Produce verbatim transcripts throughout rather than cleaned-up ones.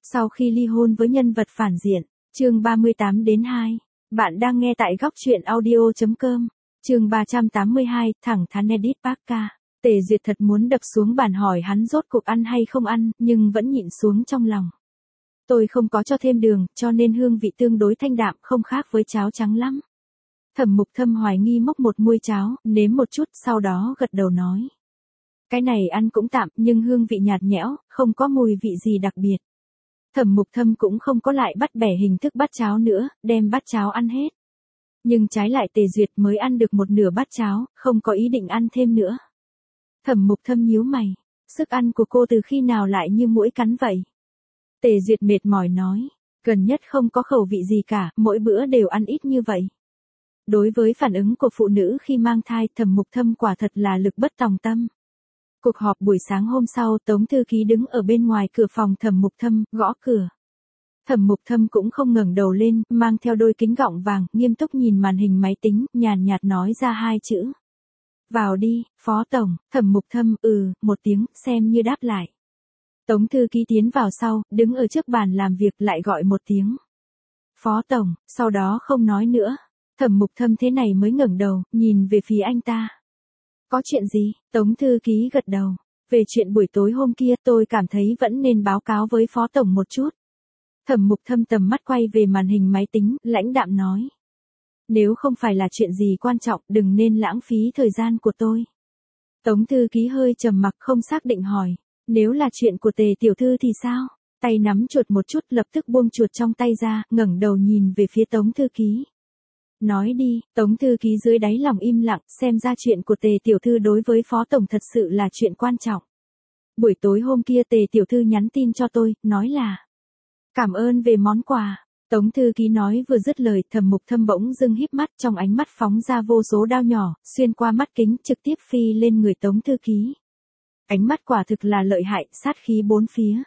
Sau khi ly hôn với nhân vật phản diện, chương ba mươi tám đến hai. Bạn đang nghe tại góc truyện audio chấm com. Chương ba trăm tám mươi hai, thẳng thắn edit Parka. Tề Duyệt thật muốn đập xuống bàn hỏi hắn rốt cuộc ăn hay không ăn, nhưng vẫn nhịn xuống trong lòng. Tôi không có cho thêm đường, cho nên hương vị tương đối thanh đạm, không khác với cháo trắng lắm. Thẩm Mục Thâm hoài nghi móc một muôi cháo, nếm một chút, sau đó gật đầu nói. Cái này ăn cũng tạm, nhưng hương vị nhạt nhẽo, không có mùi vị gì đặc biệt. Thẩm Mục Thâm cũng không có lại bắt bẻ hình thức bát cháo nữa, đem bát cháo ăn hết. Nhưng trái lại Tề Duyệt mới ăn được một nửa bát cháo, không có ý định ăn thêm nữa. Thẩm Mục Thâm nhíu mày, sức ăn của cô từ khi nào lại như muỗi cắn vậy? Tề Duyệt mệt mỏi nói, gần nhất không có khẩu vị gì cả, mỗi bữa đều ăn ít như vậy. Đối với phản ứng của phụ nữ khi mang thai, Thẩm Mục Thâm quả thật là lực bất tòng tâm. Cuộc họp buổi sáng hôm sau, Tống thư ký đứng ở bên ngoài cửa phòng Thẩm Mục Thâm, gõ cửa. Thẩm Mục Thâm cũng không ngẩng đầu lên, mang theo đôi kính gọng vàng, nghiêm túc nhìn màn hình máy tính, nhàn nhạt nói ra hai chữ. Vào đi, Phó Tổng. Thẩm Mục Thâm, ừ, một tiếng, xem như đáp lại. Tống thư ký tiến vào sau, đứng ở trước bàn làm việc lại gọi một tiếng. Phó Tổng, sau đó không nói nữa. Thẩm Mục Thâm thế này mới ngẩng đầu, nhìn về phía anh ta. Có chuyện gì? Tống thư ký gật đầu. Về chuyện buổi tối hôm kia tôi cảm thấy vẫn nên báo cáo với Phó Tổng một chút. Thẩm Mục Thâm tầm mắt quay về màn hình máy tính, lãnh đạm nói. Nếu không phải là chuyện gì quan trọng, đừng nên lãng phí thời gian của tôi. Tống thư ký hơi trầm mặc không xác định hỏi. Nếu là chuyện của Tề tiểu thư thì sao? Tay nắm chuột một chút lập tức buông chuột trong tay ra, ngẩng đầu nhìn về phía Tống thư ký. Nói đi, Tống thư ký dưới đáy lòng im lặng, xem ra chuyện của Tề tiểu thư đối với Phó Tổng thật sự là chuyện quan trọng. Buổi tối hôm kia Tề tiểu thư nhắn tin cho tôi, nói là cảm ơn về món quà. Tống thư ký nói vừa dứt lời, Thẩm Mục Thâm bỗng dưng híp mắt, trong ánh mắt phóng ra vô số đao nhỏ, xuyên qua mắt kính, trực tiếp phi lên người Tống thư ký. Ánh mắt quả thực là lợi hại, sát khí bốn phía.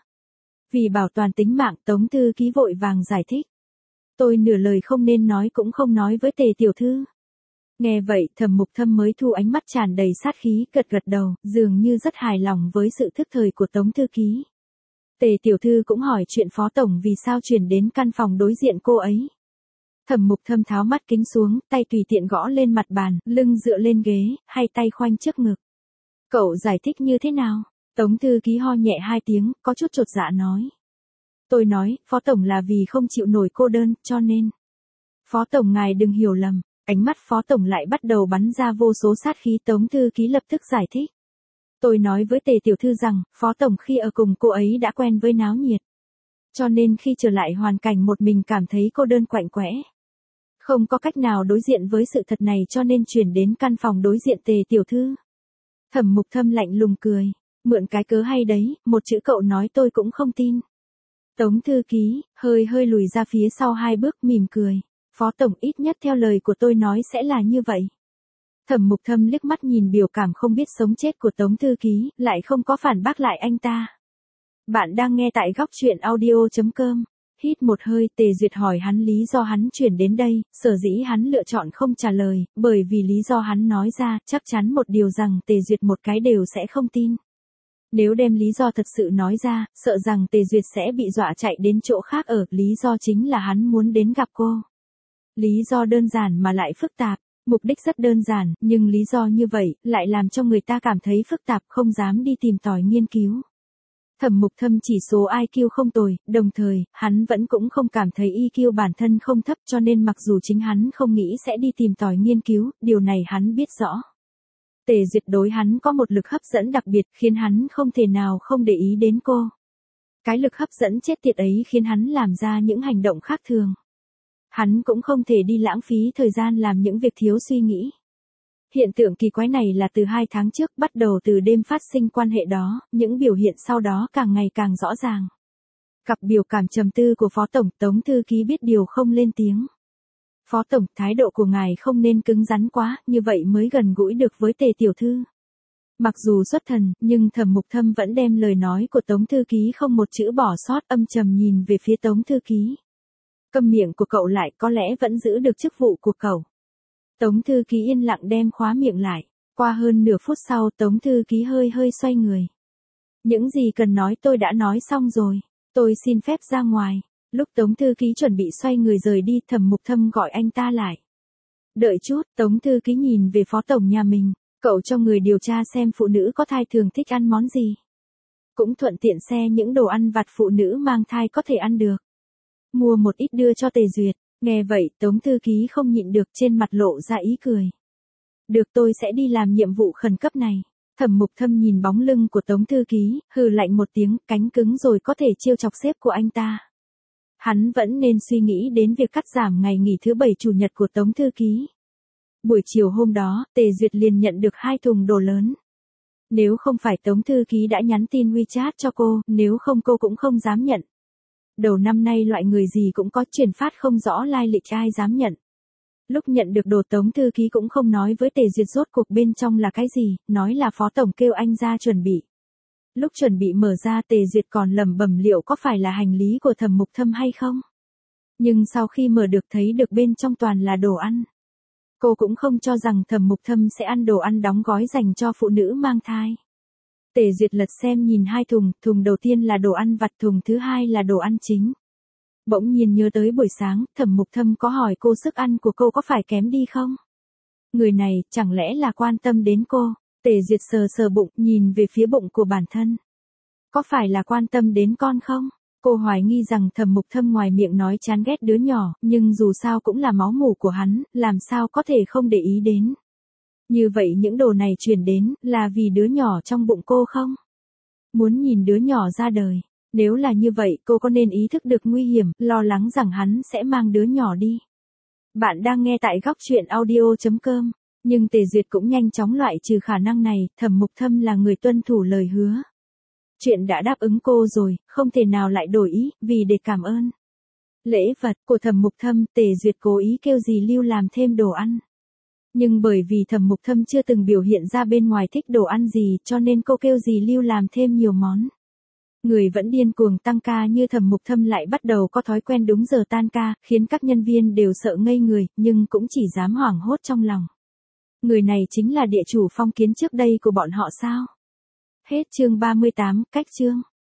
Vì bảo toàn tính mạng, Tống thư ký vội vàng giải thích. Tôi nửa lời không nên nói cũng không nói với Tề tiểu thư. Nghe vậy, Thẩm Mục Thâm mới thu ánh mắt tràn đầy sát khí, gật gật đầu, dường như rất hài lòng với sự thức thời của Tống thư ký. Tề tiểu thư cũng hỏi chuyện Phó Tổng vì sao chuyển đến căn phòng đối diện cô ấy. Thẩm Mục Thâm tháo mắt kính xuống, tay tùy tiện gõ lên mặt bàn, lưng dựa lên ghế, hay tay khoanh trước ngực. Cậu giải thích như thế nào? Tống thư ký ho nhẹ hai tiếng, có chút chột dạ nói. Tôi nói, Phó Tổng là vì không chịu nổi cô đơn, cho nên. Phó Tổng ngài đừng hiểu lầm. Ánh mắt Phó Tổng lại bắt đầu bắn ra vô số sát khí. Tống thư ký lập tức giải thích. Tôi nói với Tề tiểu thư rằng, Phó Tổng khi ở cùng cô ấy đã quen với náo nhiệt. Cho nên khi trở lại hoàn cảnh một mình cảm thấy cô đơn quạnh quẽ. Không có cách nào đối diện với sự thật này cho nên chuyển đến căn phòng đối diện Tề tiểu thư. Thẩm Mục Thâm lạnh lùng cười. Mượn cái cớ hay đấy, một chữ cậu nói tôi cũng không tin. Tống thư ký, hơi hơi lùi ra phía sau hai bước mỉm cười. Phó Tổng ít nhất theo lời của tôi nói sẽ là như vậy. Thẩm Mục Thâm liếc mắt nhìn biểu cảm không biết sống chết của Tống thư ký, lại không có phản bác lại anh ta. Bạn đang nghe tại góc truyện audio chấm com. Hít một hơi, Tề Duyệt hỏi hắn lý do hắn chuyển đến đây, sở dĩ hắn lựa chọn không trả lời, bởi vì lý do hắn nói ra, chắc chắn một điều rằng Tề Duyệt một cái đều sẽ không tin. Nếu đem lý do thật sự nói ra, sợ rằng Tề Duyệt sẽ bị dọa chạy đến chỗ khác ở, lý do chính là hắn muốn đến gặp cô. Lý do đơn giản mà lại phức tạp, mục đích rất đơn giản, nhưng lý do như vậy, lại làm cho người ta cảm thấy phức tạp, không dám đi tìm tòi nghiên cứu. Thẩm Mục Thâm chỉ số i kiu không tồi, đồng thời, hắn vẫn cũng không cảm thấy i kiu bản thân không thấp cho nên mặc dù chính hắn không nghĩ sẽ đi tìm tòi nghiên cứu, điều này hắn biết rõ. Tề Duyệt đối hắn có một lực hấp dẫn đặc biệt khiến hắn không thể nào không để ý đến cô. Cái lực hấp dẫn chết tiệt ấy khiến hắn làm ra những hành động khác thường. Hắn cũng không thể đi lãng phí thời gian làm những việc thiếu suy nghĩ. Hiện tượng kỳ quái này là từ hai tháng trước, bắt đầu từ đêm phát sinh quan hệ đó, những biểu hiện sau đó càng ngày càng rõ ràng. Cặp biểu cảm trầm tư của Phó Tổng, Tống thư ký biết điều không lên tiếng. Phó Tổng, thái độ của ngài không nên cứng rắn quá, như vậy mới gần gũi được với Tề tiểu thư. Mặc dù xuất thần, nhưng Thẩm Mục Thâm vẫn đem lời nói của Tống thư ký không một chữ bỏ sót, âm trầm nhìn về phía Tống thư ký. Câm miệng của cậu lại, có lẽ vẫn giữ được chức vụ của cậu. Tống thư ký yên lặng đem khóa miệng lại. Qua hơn nửa phút sau, Tống thư ký hơi hơi xoay người. Những gì cần nói tôi đã nói xong rồi. Tôi xin phép ra ngoài. Lúc Tống thư ký chuẩn bị xoay người rời đi, Thẩm Mục Thâm gọi anh ta lại. Đợi chút, Tống thư ký nhìn về phó tổng nhà mình. Cậu cho người điều tra xem phụ nữ có thai thường thích ăn món gì. Cũng thuận tiện xe những đồ ăn vặt phụ nữ mang thai có thể ăn được. Mua một ít đưa cho Tề Duyệt. Nghe vậy, Tống thư ký không nhịn được, trên mặt lộ ra ý cười. Được, tôi sẽ đi làm nhiệm vụ khẩn cấp này. Thẩm Mục Thâm nhìn bóng lưng của Tống thư ký, hừ lạnh một tiếng, cánh cứng rồi có thể chiêu chọc sếp của anh ta. Hắn vẫn nên suy nghĩ đến việc cắt giảm ngày nghỉ thứ bảy chủ nhật của Tống thư ký. Buổi chiều hôm đó, Tề Duyệt liền nhận được hai thùng đồ lớn. Nếu không phải Tống thư ký đã nhắn tin WeChat cho cô, nếu không cô cũng không dám nhận. Đầu năm nay loại người gì cũng có, chuyển phát không rõ lai lịch ai dám nhận. Lúc nhận được đồ, Tống thư ký cũng không nói với Tề Duyệt rốt cuộc bên trong là cái gì, nói là phó tổng kêu anh ra chuẩn bị. Lúc chuẩn bị mở ra, Tề Duyệt còn lẩm bẩm liệu có phải là hành lý của Thẩm Mục Thâm hay không. Nhưng sau khi mở được thấy được bên trong toàn là đồ ăn. Cô cũng không cho rằng Thẩm Mục Thâm sẽ ăn đồ ăn đóng gói dành cho phụ nữ mang thai. Tề Duyệt lật xem nhìn hai thùng, thùng đầu tiên là đồ ăn vặt, thùng thứ hai là đồ ăn chính. Bỗng nhiên nhớ tới buổi sáng, Thẩm Mục Thâm có hỏi cô sức ăn của cô có phải kém đi không? Người này, chẳng lẽ là quan tâm đến cô? Tề Duyệt sờ sờ bụng, nhìn về phía bụng của bản thân. Có phải là quan tâm đến con không? Cô hoài nghi rằng Thẩm Mục Thâm ngoài miệng nói chán ghét đứa nhỏ, nhưng dù sao cũng là máu mủ của hắn, làm sao có thể không để ý đến. Như vậy những đồ này truyền đến, là vì đứa nhỏ trong bụng cô không? Muốn nhìn đứa nhỏ ra đời. Nếu là như vậy, cô có nên ý thức được nguy hiểm, lo lắng rằng hắn sẽ mang đứa nhỏ đi. Bạn đang nghe tại góc truyện audio chấm com. Nhưng Tề Duyệt cũng nhanh chóng loại trừ khả năng này, Thẩm Mục Thâm là người tuân thủ lời hứa. Chuyện đã đáp ứng cô rồi, không thể nào lại đổi ý, vì để cảm ơn lễ vật của Thẩm Mục Thâm, Tề Duyệt cố ý kêu dì Lưu làm thêm đồ ăn. Nhưng bởi vì Thẩm Mục Thâm chưa từng biểu hiện ra bên ngoài thích đồ ăn gì, cho nên cô kêu dì Lưu làm thêm nhiều món. Người vẫn điên cuồng tăng ca như Thẩm Mục Thâm lại bắt đầu có thói quen đúng giờ tan ca, khiến các nhân viên đều sợ ngây người, nhưng cũng chỉ dám hoảng hốt trong lòng. Người này chính là địa chủ Phong Kiến trước đây của bọn họ sao? Hết chương ba mươi tám, cách chương.